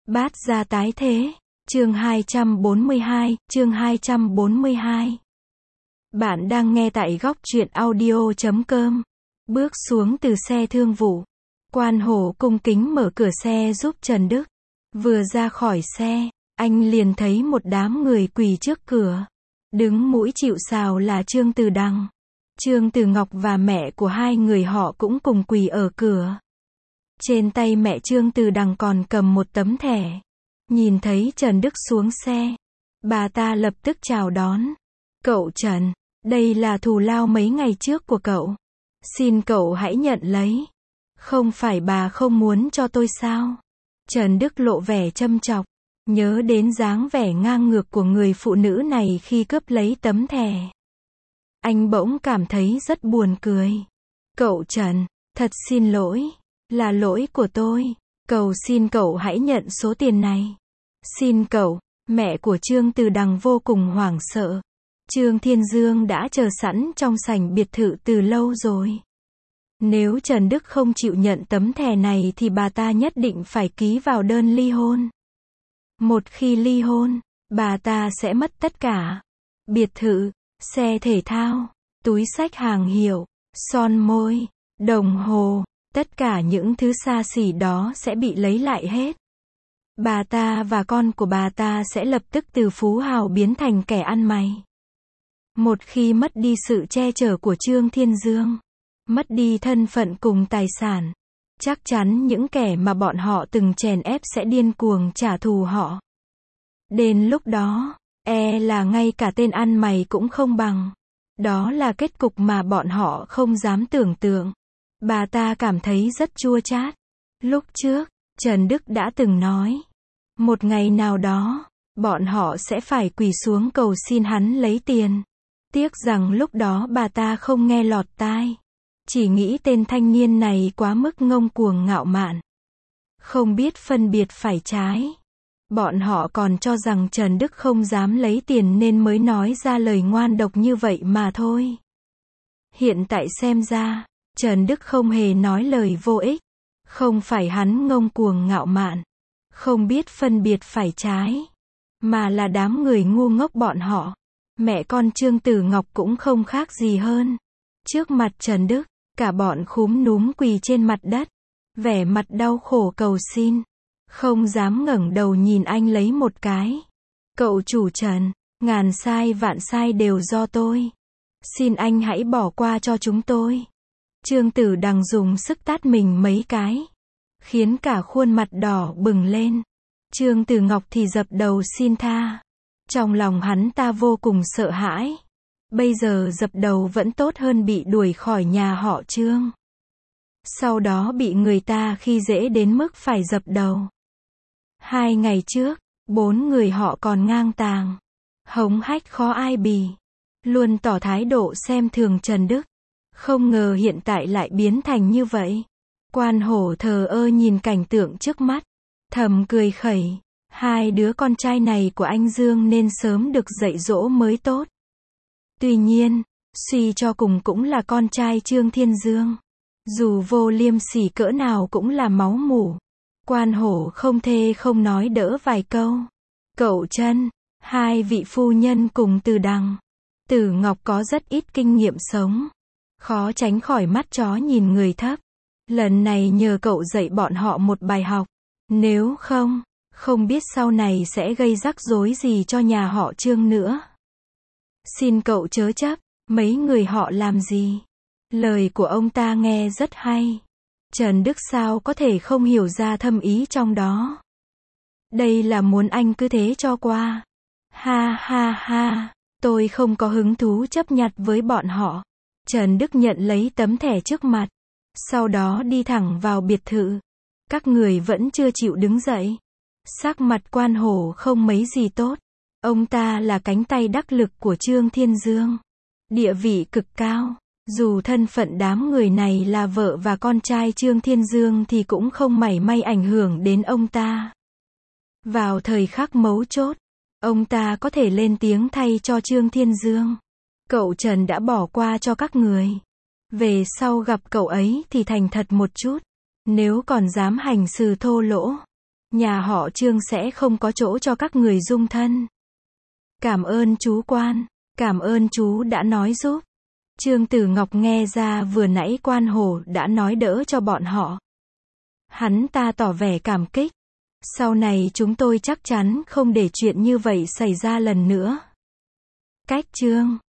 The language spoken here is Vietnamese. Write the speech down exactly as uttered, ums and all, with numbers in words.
Bát gia tái thế, chương hai trăm bốn mươi hai, chương hai trăm bốn mươi hai. Bạn đang nghe tại góc truyện audio chấm com. Bước xuống từ xe thương vụ, Quan Hổ cung kính mở cửa xe giúp Trần Đức. Vừa ra khỏi xe, anh liền thấy một đám người quỳ trước cửa. Đứng mũi chịu sào là Trương Từ Đằng. Trương Từ Ngọc và mẹ của hai người họ cũng cùng quỳ ở cửa. Trên tay mẹ Trương Từ Đằng còn cầm một tấm thẻ. Nhìn thấy Trần Đức xuống xe, bà ta lập tức chào đón. Cậu Trần, đây là thù lao mấy ngày trước của cậu. Xin cậu hãy nhận lấy. Không phải bà không muốn cho tôi sao? Trần Đức lộ vẻ châm chọc, nhớ đến dáng vẻ ngang ngược của người phụ nữ này khi cướp lấy tấm thẻ. Anh bỗng cảm thấy rất buồn cười. Cậu Trần, thật xin lỗi, là lỗi của tôi. Cầu xin cậu hãy nhận số tiền này. Xin cậu. Mẹ của Trương Từ Đằng vô cùng hoảng sợ. Trương Thiên Dương đã chờ sẵn trong sảnh biệt thự từ lâu rồi. Nếu Trần Đức không chịu nhận tấm thẻ này thì bà ta nhất định phải ký vào đơn ly hôn. Một khi ly hôn, bà ta sẽ mất tất cả. Biệt thự, xe thể thao, túi xách hàng hiệu, son môi, đồng hồ, tất cả những thứ xa xỉ đó sẽ bị lấy lại hết. Bà ta và con của bà ta sẽ lập tức từ phú hào biến thành kẻ ăn mày. Một khi mất đi sự che chở của Trương Thiên Dương, mất đi thân phận cùng tài sản, chắc chắn những kẻ mà bọn họ từng chèn ép sẽ điên cuồng trả thù họ. Đến lúc đó, e là ngay cả tên ăn mày cũng không bằng. Đó là kết cục mà bọn họ không dám tưởng tượng. Bà ta cảm thấy rất chua chát. Lúc trước, Trần Đức đã từng nói, một ngày nào đó, bọn họ sẽ phải quỳ xuống cầu xin hắn lấy tiền. Tiếc rằng lúc đó bà ta không nghe lọt tai. Chỉ nghĩ tên thanh niên này quá mức ngông cuồng ngạo mạn. Không biết phân biệt phải trái. Bọn họ còn cho rằng Trần Đức không dám lấy tiền nên mới nói ra lời ngoan độc như vậy mà thôi. Hiện tại xem ra, Trần Đức không hề nói lời vô ích. Không phải hắn ngông cuồng ngạo mạn, không biết phân biệt phải trái, mà là đám người ngu ngốc bọn họ. Mẹ con Trương Từ Ngọc cũng không khác gì hơn. Trước mặt Trần Đức, cả bọn khúm núm quỳ trên mặt đất, vẻ mặt đau khổ cầu xin, không dám ngẩng đầu nhìn anh lấy một cái. Cậu chủ Trần, ngàn sai vạn sai đều do tôi. Xin anh hãy bỏ qua cho chúng tôi. Trương Từ Đằng dùng sức tát mình mấy cái, khiến cả khuôn mặt đỏ bừng lên. Trương Từ Ngọc thì dập đầu xin tha. Trong lòng hắn ta vô cùng sợ hãi. Bây giờ dập đầu vẫn tốt hơn bị đuổi khỏi nhà họ Trương. Sau đó bị người ta khi dễ đến mức phải dập đầu. Hai ngày trước, bốn người họ còn ngang tàng, hống hách khó ai bì, luôn tỏ thái độ xem thường Trần Đức. Không ngờ hiện tại lại biến thành như vậy. Quan Hổ thờ ơ nhìn cảnh tượng trước mắt, thầm cười khẩy. Hai đứa con trai này của anh Dương nên sớm được dạy dỗ mới tốt. Tuy nhiên, suy cho cùng cũng là con trai Trương Thiên Dương. Dù vô liêm sỉ cỡ nào cũng là máu mủ. Quan Hổ không thê không nói đỡ vài câu. Cậu Trân, hai vị phu nhân cùng Từ Đằng, Từ Ngọc có rất ít kinh nghiệm sống. Khó tránh khỏi mắt chó nhìn người thấp. Lần này nhờ cậu dạy bọn họ một bài học. Nếu không, không biết sau này sẽ gây rắc rối gì cho nhà họ Trương nữa. Xin cậu chớ chấp, mấy người họ làm gì? Lời của ông ta nghe rất hay. Trần Đức sao có thể không hiểu ra thâm ý trong đó. Đây là muốn anh cứ thế cho qua. Ha ha ha, tôi không có hứng thú chấp nhặt với bọn họ. Trần Đức nhận lấy tấm thẻ trước mặt, sau đó đi thẳng vào biệt thự. Các người vẫn chưa chịu đứng dậy. Sắc mặt Quan Hổ không mấy gì tốt. Ông ta là cánh tay đắc lực của Trương Thiên Dương, địa vị cực cao. Dù thân phận đám người này là vợ và con trai Trương Thiên Dương thì cũng không mảy may ảnh hưởng đến ông ta. Vào thời khắc mấu chốt, ông ta có thể lên tiếng thay cho Trương Thiên Dương. Cậu Trần đã bỏ qua cho các người. Về sau gặp cậu ấy thì thành thật một chút. Nếu còn dám hành xử thô lỗ, Nhà họ Trương sẽ không có chỗ cho các người dung thân. Cảm ơn chú Quan. Cảm ơn chú đã nói giúp. Trương Tử Ngọc nghe ra vừa nãy Quan Hổ đã nói đỡ cho bọn họ. Hắn ta tỏ vẻ cảm kích. Sau này chúng tôi chắc chắn không để chuyện như vậy xảy ra lần nữa. Cách Trương